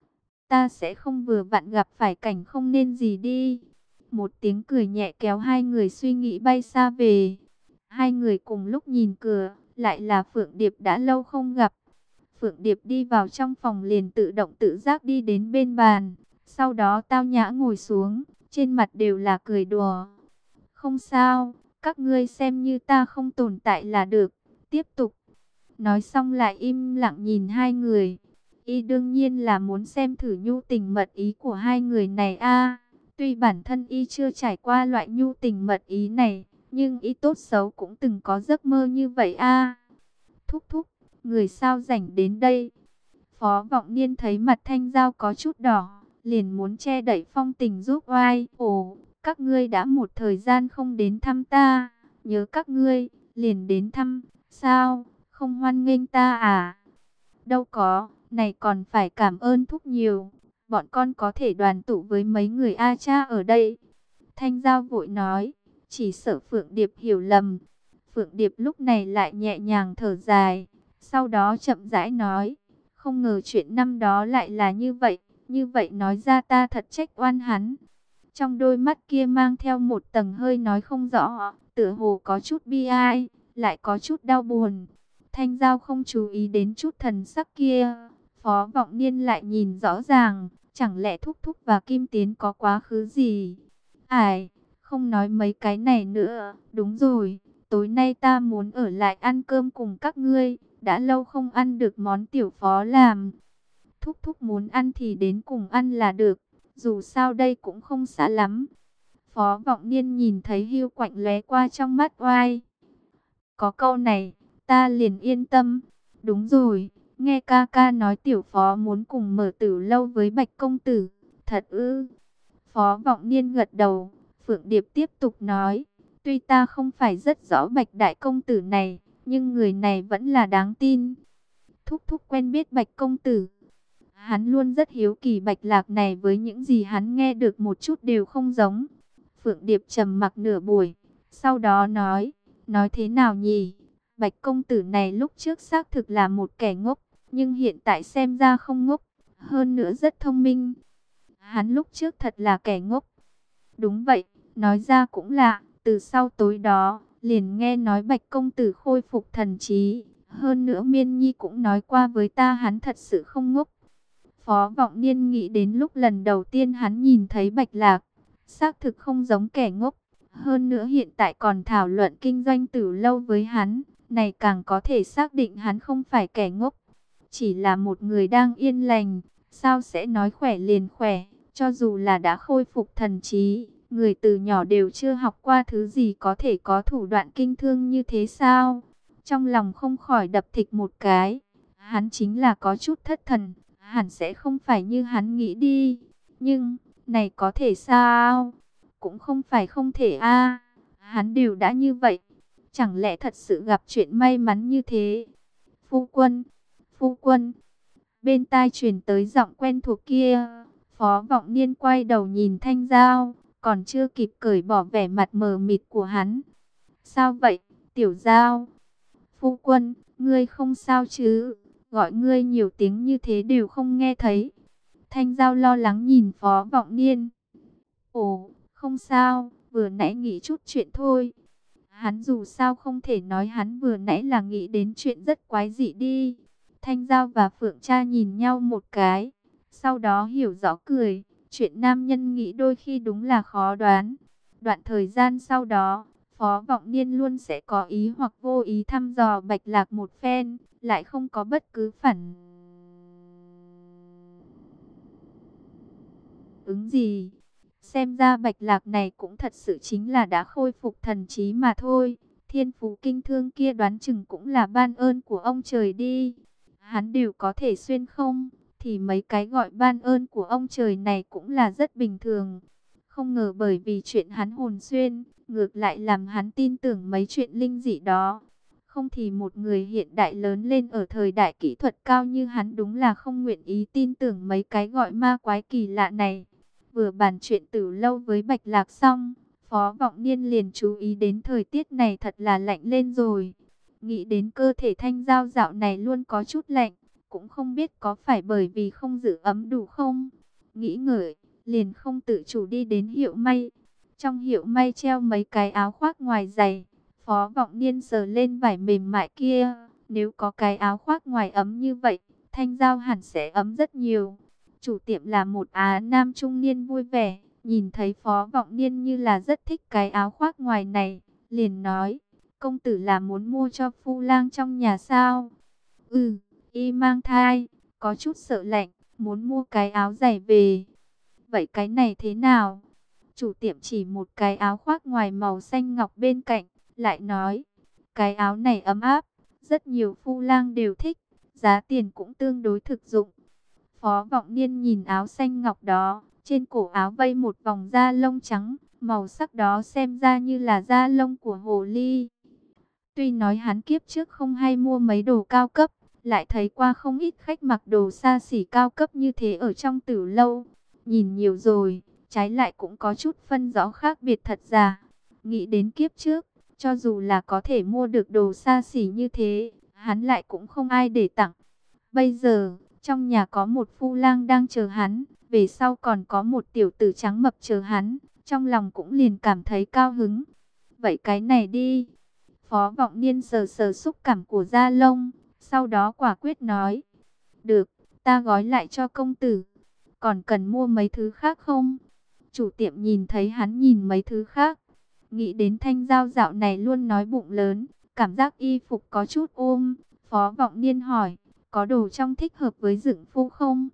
Ta sẽ không vừa vặn gặp phải cảnh không nên gì đi. Một tiếng cười nhẹ kéo hai người suy nghĩ bay xa về. Hai người cùng lúc nhìn cửa, lại là Phượng Điệp đã lâu không gặp. Phượng Điệp đi vào trong phòng liền tự động tự giác đi đến bên bàn. Sau đó tao nhã ngồi xuống, trên mặt đều là cười đùa. Không sao, các ngươi xem như ta không tồn tại là được. Tiếp tục. Nói xong lại im lặng nhìn hai người. Y đương nhiên là muốn xem thử nhu tình mật ý của hai người này a. Tuy bản thân Y chưa trải qua loại nhu tình mật ý này, nhưng Y tốt xấu cũng từng có giấc mơ như vậy a. Thúc thúc, người sao rảnh đến đây? Phó Vọng Niên thấy mặt Thanh Giao có chút đỏ, liền muốn che đậy phong tình giúp oai. Ồ, các ngươi đã một thời gian không đến thăm ta, nhớ các ngươi, liền đến thăm, sao? Không hoan nghênh ta à? Đâu có, này còn phải cảm ơn thúc nhiều. Bọn con có thể đoàn tụ với mấy người A cha ở đây. Thanh Giao vội nói, chỉ sợ Phượng Điệp hiểu lầm. Phượng Điệp lúc này lại nhẹ nhàng thở dài, sau đó chậm rãi nói, không ngờ chuyện năm đó lại là như vậy, như vậy nói ra ta thật trách oan hắn. Trong đôi mắt kia mang theo một tầng hơi nói không rõ, tựa hồ có chút bi ai, lại có chút đau buồn. Thanh Giao không chú ý đến chút thần sắc kia, Phó Vọng Niên lại nhìn rõ ràng, chẳng lẽ Thúc Thúc và Kim Tiến có quá khứ gì? Ải, không nói mấy cái này nữa, đúng rồi, tối nay ta muốn ở lại ăn cơm cùng các ngươi, đã lâu không ăn được món tiểu phó làm. Thúc Thúc muốn ăn thì đến cùng ăn là được, dù sao đây cũng không xa lắm. Phó Vọng Niên nhìn thấy hưu quạnh lóe qua trong mắt oai. Có câu này, ta liền yên tâm. Đúng rồi, nghe ca ca nói tiểu phó muốn cùng mở tử lâu với Bạch Công Tử. Thật ư? Phó Vọng Niên gật đầu. Phượng Điệp tiếp tục nói. Tuy ta không phải rất rõ Bạch Đại Công Tử này, nhưng người này vẫn là đáng tin. Thúc Thúc quen biết Bạch Công Tử. Hắn luôn rất hiếu kỳ Bạch Lạc này, với những gì hắn nghe được một chút đều không giống. Phượng Điệp trầm mặc nửa buổi, sau đó nói, nói thế nào nhỉ? Bạch Công Tử này lúc trước xác thực là một kẻ ngốc, nhưng hiện tại xem ra không ngốc, hơn nữa rất thông minh. Hắn lúc trước thật là kẻ ngốc. Đúng vậy, nói ra cũng lạ, từ sau tối đó, liền nghe nói Bạch Công Tử khôi phục thần trí. Hơn nữa Miên Nhi cũng nói qua với ta hắn thật sự không ngốc. Phó Vọng Niên nghĩ đến lúc lần đầu tiên hắn nhìn thấy Bạch Lạc, xác thực không giống kẻ ngốc. Hơn nữa hiện tại còn thảo luận kinh doanh tử lâu với hắn, này càng có thể xác định hắn không phải kẻ ngốc. Chỉ là một người đang yên lành, sao sẽ nói khỏe liền khỏe, cho dù là đã khôi phục thần trí, người từ nhỏ đều chưa học qua thứ gì có thể có thủ đoạn kinh thương như thế sao? Trong lòng không khỏi đập thịch một cái, hắn chính là có chút thất thần, hẳn sẽ không phải như hắn nghĩ đi. Nhưng, này có thể sao? Cũng không phải không thể a. Hắn đều đã như vậy, chẳng lẽ thật sự gặp chuyện may mắn như thế? Phu quân, phu quân. Bên tai truyền tới giọng quen thuộc kia. Phó Vọng Niên quay đầu nhìn Thanh Giao, còn chưa kịp cởi bỏ vẻ mặt mờ mịt của hắn. Sao vậy, Tiểu Giao? Phu quân, ngươi không sao chứ? Gọi ngươi nhiều tiếng như thế đều không nghe thấy. Thanh Giao lo lắng nhìn Phó Vọng Niên. Ồ, không sao, vừa nãy nghĩ chút chuyện thôi. Hắn dù sao không thể nói hắn vừa nãy là nghĩ đến chuyện rất quái dị đi. Thanh Giao và Phượng Tra nhìn nhau một cái, sau đó hiểu rõ cười. Chuyện nam nhân nghĩ đôi khi đúng là khó đoán. Đoạn thời gian sau đó, Phó Vọng Niên luôn sẽ có ý hoặc vô ý thăm dò Bạch Lạc một phen, lại không có bất cứ phản ứng gì. Xem ra Bạch Lạc này cũng thật sự chính là đã khôi phục thần trí mà thôi. Thiên phú kinh thương kia đoán chừng cũng là ban ơn của ông trời đi. Hắn đều có thể xuyên không, thì mấy cái gọi ban ơn của ông trời này cũng là rất bình thường. Không ngờ bởi vì chuyện hắn hồn xuyên, ngược lại làm hắn tin tưởng mấy chuyện linh dị đó. Không thì một người hiện đại lớn lên ở thời đại kỹ thuật cao như hắn đúng là không nguyện ý tin tưởng mấy cái gọi ma quái kỳ lạ này. Vừa bàn chuyện Tử Lâu với Bạch Lạc xong, Phó Vọng Niên liền chú ý đến thời tiết này thật là lạnh lên rồi. Nghĩ đến cơ thể Thanh Giao dạo này luôn có chút lạnh, cũng không biết có phải bởi vì không giữ ấm đủ không. Nghĩ ngợi, liền không tự chủ đi đến hiệu may. Trong hiệu may treo mấy cái áo khoác ngoài giày. Phó Vọng Niên sờ lên vải mềm mại kia. Nếu có cái áo khoác ngoài ấm như vậy, Thanh Giao hẳn sẽ ấm rất nhiều. Chủ tiệm là một Á Nam trung niên vui vẻ, nhìn thấy Phó Vọng Niên như là rất thích cái áo khoác ngoài này, liền nói, công tử là muốn mua cho phu lang trong nhà sao? Ừ, y mang thai, có chút sợ lạnh, muốn mua cái áo dày về. Vậy cái này thế nào? Chủ tiệm chỉ một cái áo khoác ngoài màu xanh ngọc bên cạnh, lại nói, cái áo này ấm áp, rất nhiều phu lang đều thích, giá tiền cũng tương đối thực dụng. Phó Vọng Niên nhìn áo xanh ngọc đó, trên cổ áo vây một vòng da lông trắng, màu sắc đó xem ra như là da lông của hồ ly. Tuy nói hắn kiếp trước không hay mua mấy đồ cao cấp, lại thấy qua không ít khách mặc đồ xa xỉ cao cấp như thế ở trong Tử Lâu. Nhìn nhiều rồi, trái lại cũng có chút phân rõ khác biệt thật giả. Nghĩ đến kiếp trước, Cho dù là có thể mua được đồ xa xỉ như thế, hắn lại cũng không ai để tặng. Bây giờ, trong nhà có một phu lang đang chờ hắn, về sau còn có một tiểu tử trắng mập chờ hắn, trong lòng cũng liền cảm thấy cao hứng. Vậy cái này đi. Phó Vọng Niên sờ sờ xúc cảm của da lông, sau đó quả quyết nói. Được, ta gói lại cho công tử. Còn cần mua mấy thứ khác không? Chủ tiệm nhìn thấy hắn nhìn mấy thứ khác, nghĩ đến Thanh Giao dạo này luôn nói bụng lớn, cảm giác y phục có chút ôm. Phó Vọng Niên hỏi, có đồ trong thích hợp với dựng phu không?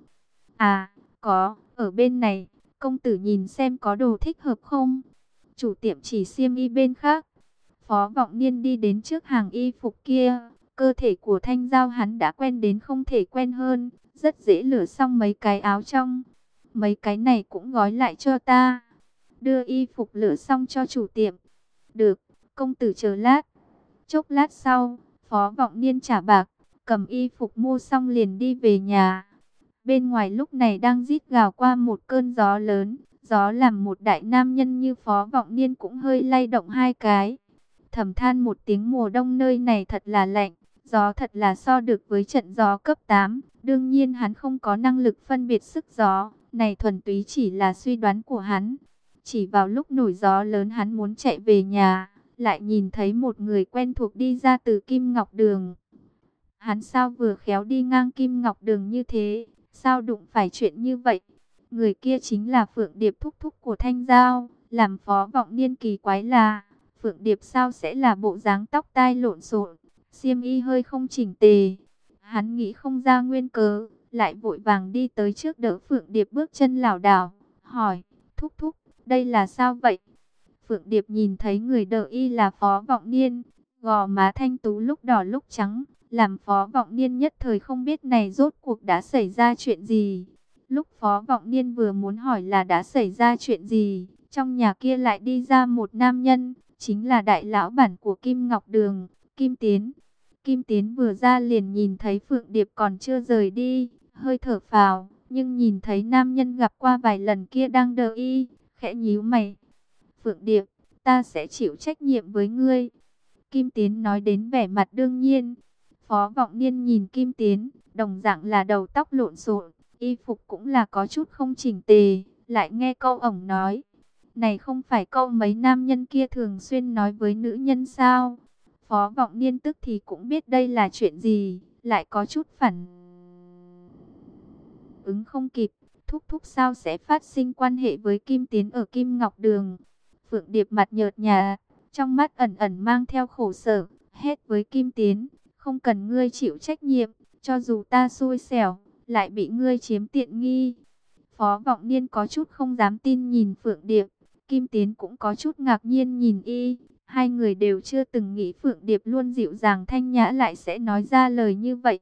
À, có, ở bên này, công tử nhìn xem có đồ thích hợp không? Chủ tiệm chỉ xiêm y bên khác. Phó Vọng Niên đi đến trước hàng y phục kia, cơ thể của Thanh Giao hắn đã quen đến không thể quen hơn, rất dễ lựa xong mấy cái áo trong. Mấy cái này cũng gói lại cho ta. Đưa y phục lựa xong cho chủ tiệm. Được, công tử chờ lát. Chốc lát sau, Phó Vọng Niên trả bạc, cầm y phục mua xong liền đi về nhà. Bên ngoài lúc này đang rít gào qua một cơn gió lớn, gió làm một đại nam nhân như Phó Vọng Niên cũng hơi lay động hai cái. Thầm than một tiếng, mùa đông nơi này thật là lạnh, gió thật là so được với trận gió cấp tám. Đương nhiên hắn không có năng lực phân biệt sức gió, này thuần túy chỉ là suy đoán của hắn. Chỉ vào lúc nổi gió lớn hắn muốn chạy về nhà, lại nhìn thấy một người quen thuộc đi ra từ Kim Ngọc Đường. Hắn sao vừa khéo đi ngang Kim Ngọc Đường như thế, sao đụng phải chuyện như vậy? Người kia chính là Phượng Điệp thúc thúc của Thanh Giao. Làm Phó Vọng Niên kỳ quái là, Phượng Điệp sao sẽ là bộ dáng tóc tai lộn xộn, xiêm y hơi không chỉnh tề. Hắn nghĩ không ra nguyên cớ, lại vội vàng đi tới trước đỡ Phượng Điệp bước chân lảo đảo, hỏi, thúc thúc, đây là sao vậy? Phượng Điệp nhìn thấy người đỡ y là Phó Vọng Niên, gò má thanh tú lúc đỏ lúc trắng, làm Phó Vọng Niên nhất thời không biết này rốt cuộc đã xảy ra chuyện gì. Lúc Phó Vọng Niên vừa muốn hỏi là đã xảy ra chuyện gì, trong nhà kia lại đi ra một nam nhân, chính là đại lão bản của Kim Ngọc Đường, Kim Tiến. Kim Tiến vừa ra liền nhìn thấy Phượng Điệp còn chưa rời đi, hơi thở phào, nhưng nhìn thấy nam nhân gặp qua vài lần kia đang đợi y, khẽ nhíu mày. Phượng Điệp, ta sẽ chịu trách nhiệm với ngươi. Kim Tiến nói đến vẻ mặt đương nhiên. Phó Vọng Niên nhìn Kim Tiến, đồng dạng là đầu tóc lộn xộn, y phục cũng là có chút không chỉnh tề, lại nghe câu ổng nói. Này không phải câu mấy nam nhân kia thường xuyên nói với nữ nhân sao? Phó Vọng Niên tức thì cũng biết đây là chuyện gì, lại có chút phản ứng không kịp. Thúc thúc sao sẽ phát sinh quan hệ với Kim Tiến ở Kim Ngọc Đường? Phượng Điệp mặt nhợt nhạt, trong mắt ẩn ẩn mang theo khổ sở, hét với Kim Tiến, không cần ngươi chịu trách nhiệm, cho dù ta xui xẻo, lại bị ngươi chiếm tiện nghi. Phó Vọng Niên có chút không dám tin nhìn Phượng Điệp, Kim Tiến cũng có chút ngạc nhiên nhìn y, hai người đều chưa từng nghĩ Phượng Điệp luôn dịu dàng thanh nhã lại sẽ nói ra lời như vậy.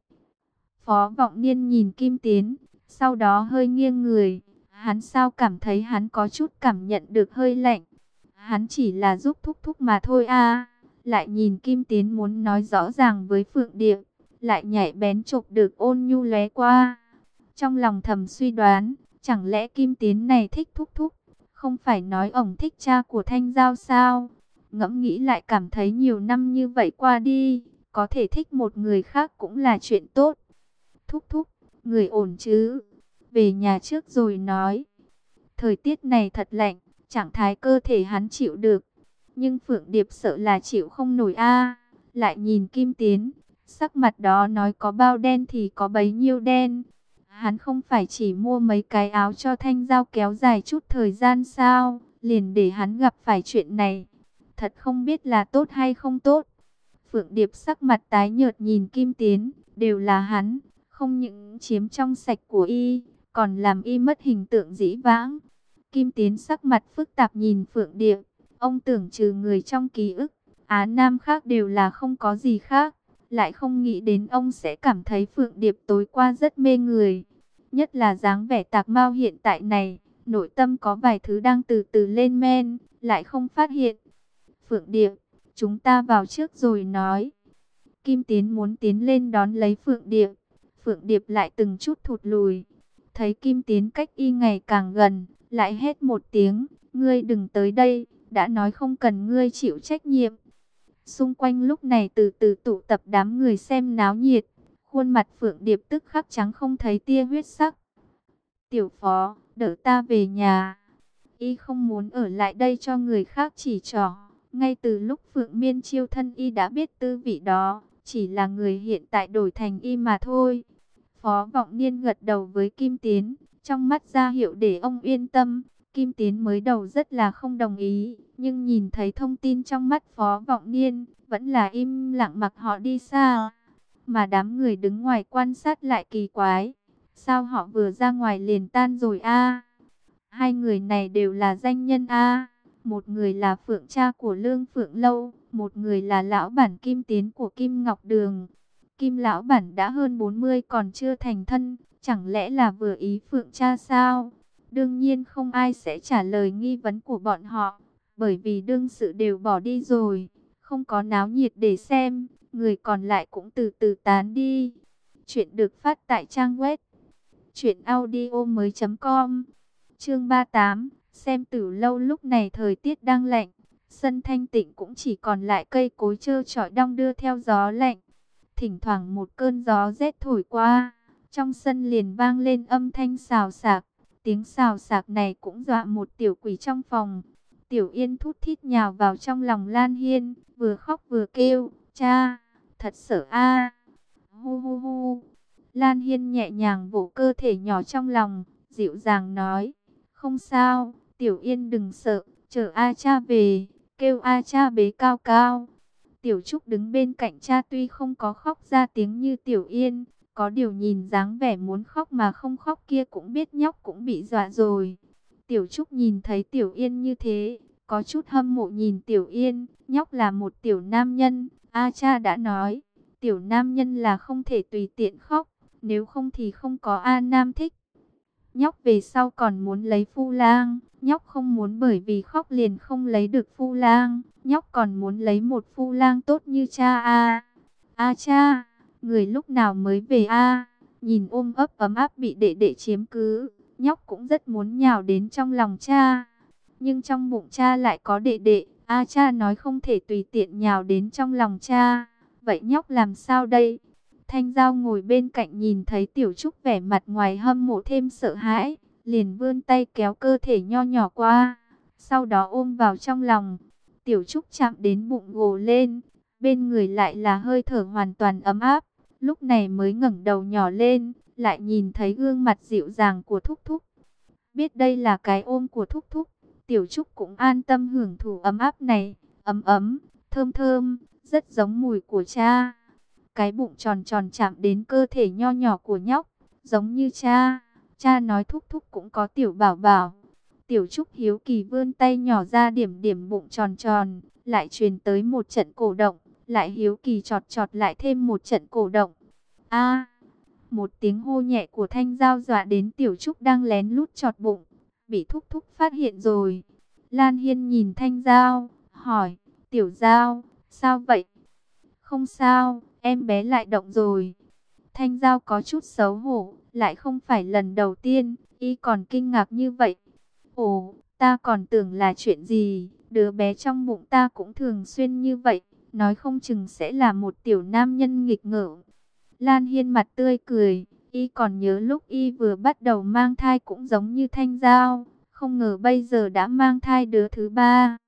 Phó Vọng Niên nhìn Kim Tiến, sau đó hơi nghiêng người, hắn sao cảm thấy hắn có chút cảm nhận được hơi lạnh. Hắn chỉ là giúp thúc thúc mà thôi a. Lại nhìn Kim Tiến muốn nói rõ ràng với Phượng Điệp, lại nhảy bén chộp được ôn nhu lóe qua. Trong lòng thầm suy đoán, chẳng lẽ Kim Tiến này thích thúc thúc, không phải nói ổng thích cha của Thanh Giao sao? Ngẫm nghĩ lại cảm thấy nhiều năm như vậy qua đi, có thể thích một người khác cũng là chuyện tốt. Thúc thúc, người ổn chứ? Về nhà trước rồi nói. Thời tiết này thật lạnh, trạng thái cơ thể hắn chịu được. Nhưng Phượng Điệp sợ là chịu không nổi a. Lại nhìn Kim Tiến, sắc mặt đó nói có bao đen thì có bấy nhiêu đen. Hắn không phải chỉ mua mấy cái áo cho Thanh Giao kéo dài chút thời gian sao, liền để hắn gặp phải chuyện này. Thật không biết là tốt hay không tốt. Phượng Điệp sắc mặt tái nhợt nhìn Kim Tiến, đều là hắn, không những chiếm trong sạch của y, còn làm y mất hình tượng dĩ vãng. Kim Tiến sắc mặt phức tạp nhìn Phượng Điệp, ông tưởng trừ người trong ký ức, Á Nam khác đều là không có gì khác, lại không nghĩ đến ông sẽ cảm thấy Phượng Điệp tối qua rất mê người. Nhất là dáng vẻ tạc mao hiện tại này, nội tâm có vài thứ đang từ từ lên men, lại không phát hiện. Phượng Điệp, chúng ta vào trước rồi nói. Kim Tiến muốn tiến lên đón lấy Phượng Điệp, Phượng Điệp lại từng chút thụt lùi. Thấy Kim Tiến cách y ngày càng gần, lại hét một tiếng, ngươi đừng tới đây, đã nói không cần ngươi chịu trách nhiệm. Xung quanh lúc này từ từ tụ tập đám người xem náo nhiệt. Khuôn mặt Phượng Điệp tức khắc trắng không thấy tia huyết sắc. Tiểu phó, đỡ ta về nhà. Y không muốn ở lại đây cho người khác chỉ trỏ. Ngay từ lúc Phượng Miên chiêu thân y đã biết tư vị đó. Chỉ là người hiện tại đổi thành y mà thôi. Phó Vọng Niên gật đầu với Kim Tiến. Trong mắt ra hiệu để ông yên tâm. Kim Tiến mới đầu rất là không đồng ý. Nhưng nhìn thấy thông tin trong mắt Phó Vọng Niên. Vẫn là im lặng mặc họ đi xa. Mà đám người đứng ngoài quan sát lại kỳ quái. Sao họ vừa ra ngoài liền tan rồi a? Hai người này đều là danh nhân a. Một người là Phượng cha của Lương Phượng Lâu, một người là lão bản Kim Tiến của Kim Ngọc Đường. Kim lão bản đã hơn bốn mươi còn chưa thành thân, chẳng lẽ là vừa ý Phượng cha sao? Đương nhiên không ai sẽ trả lời nghi vấn của bọn họ, bởi vì đương sự đều bỏ đi rồi, không có náo nhiệt để xem, người còn lại cũng từ từ tán đi. Chuyện được phát tại trang web truyện audio mới chấm com. Chương ba mươi tám, xem Tử Lâu. Lúc này thời tiết đang lạnh, sân thanh tịnh cũng chỉ còn lại cây cối trơ trọi đong đưa theo gió lạnh. Thỉnh thoảng một cơn gió rét thổi qua, trong sân liền vang lên âm thanh xào xạc. Tiếng xào xạc này cũng dọa một tiểu quỷ trong phòng. Tiểu Yên thút thít nhào vào trong lòng Lan Hiên, vừa khóc vừa kêu, cha, thật sợ a. Hu hu hu. Lan Hiên nhẹ nhàng vỗ cơ thể nhỏ trong lòng, dịu dàng nói, không sao, Tiểu Yên đừng sợ, chờ A cha về, kêu A cha bế cao cao. Tiểu Trúc đứng bên cạnh cha tuy không có khóc ra tiếng như Tiểu Yên, có điều nhìn dáng vẻ muốn khóc mà không khóc kia cũng biết nhóc cũng bị dọa rồi. Tiểu Trúc nhìn thấy Tiểu Yên như thế, có chút hâm mộ nhìn Tiểu Yên, nhóc là một tiểu nam nhân, A cha đã nói, tiểu nam nhân là không thể tùy tiện khóc, nếu không thì không có A Nam thích. Nhóc về sau còn muốn lấy phu lang, nhóc không muốn bởi vì khóc liền không lấy được phu lang, nhóc còn muốn lấy một phu lang tốt như cha a. A cha, người lúc nào mới về a? Nhìn ôm ấp ấm áp bị đệ đệ chiếm cứ, nhóc cũng rất muốn nhào đến trong lòng cha. Nhưng trong bụng cha lại có đệ đệ, a cha nói không thể tùy tiện nhào đến trong lòng cha. Vậy nhóc làm sao đây? Thanh Giao ngồi bên cạnh nhìn thấy Tiểu Trúc vẻ mặt ngoài hâm mộ thêm sợ hãi, liền vươn tay kéo cơ thể nho nhỏ qua, sau đó ôm vào trong lòng. Tiểu Trúc chạm đến bụng gồ lên, bên người lại là hơi thở hoàn toàn ấm áp, lúc này mới ngẩng đầu nhỏ lên, lại nhìn thấy gương mặt dịu dàng của Thúc Thúc. Biết đây là cái ôm của Thúc Thúc, Tiểu Trúc cũng an tâm hưởng thụ ấm áp này, ấm ấm, thơm thơm, rất giống mùi của cha. Cái bụng tròn tròn chạm đến cơ thể nho nhỏ của nhóc, giống như cha. Cha nói Thúc Thúc cũng có tiểu bảo bảo. Tiểu Trúc hiếu kỳ vươn tay nhỏ ra điểm điểm bụng tròn tròn, lại truyền tới một trận cổ động, lại hiếu kỳ chọt chọt lại thêm một trận cổ động. A, một tiếng hô nhẹ của Thanh Giao dọa đến Tiểu Trúc đang lén lút chọt bụng, bị Thúc Thúc phát hiện rồi. Lan Hiên nhìn Thanh Giao, hỏi, Tiểu Giao, sao vậy? Không sao, em bé lại động rồi. Thanh Giao có chút xấu hổ, lại không phải lần đầu tiên, y còn kinh ngạc như vậy. Ồ, ta còn tưởng là chuyện gì, đứa bé trong bụng ta cũng thường xuyên như vậy, nói không chừng sẽ là một tiểu nam nhân nghịch ngợm. Lan Hiên mặt tươi cười, y còn nhớ lúc y vừa bắt đầu mang thai cũng giống như Thanh Giao, không ngờ bây giờ đã mang thai đứa thứ ba.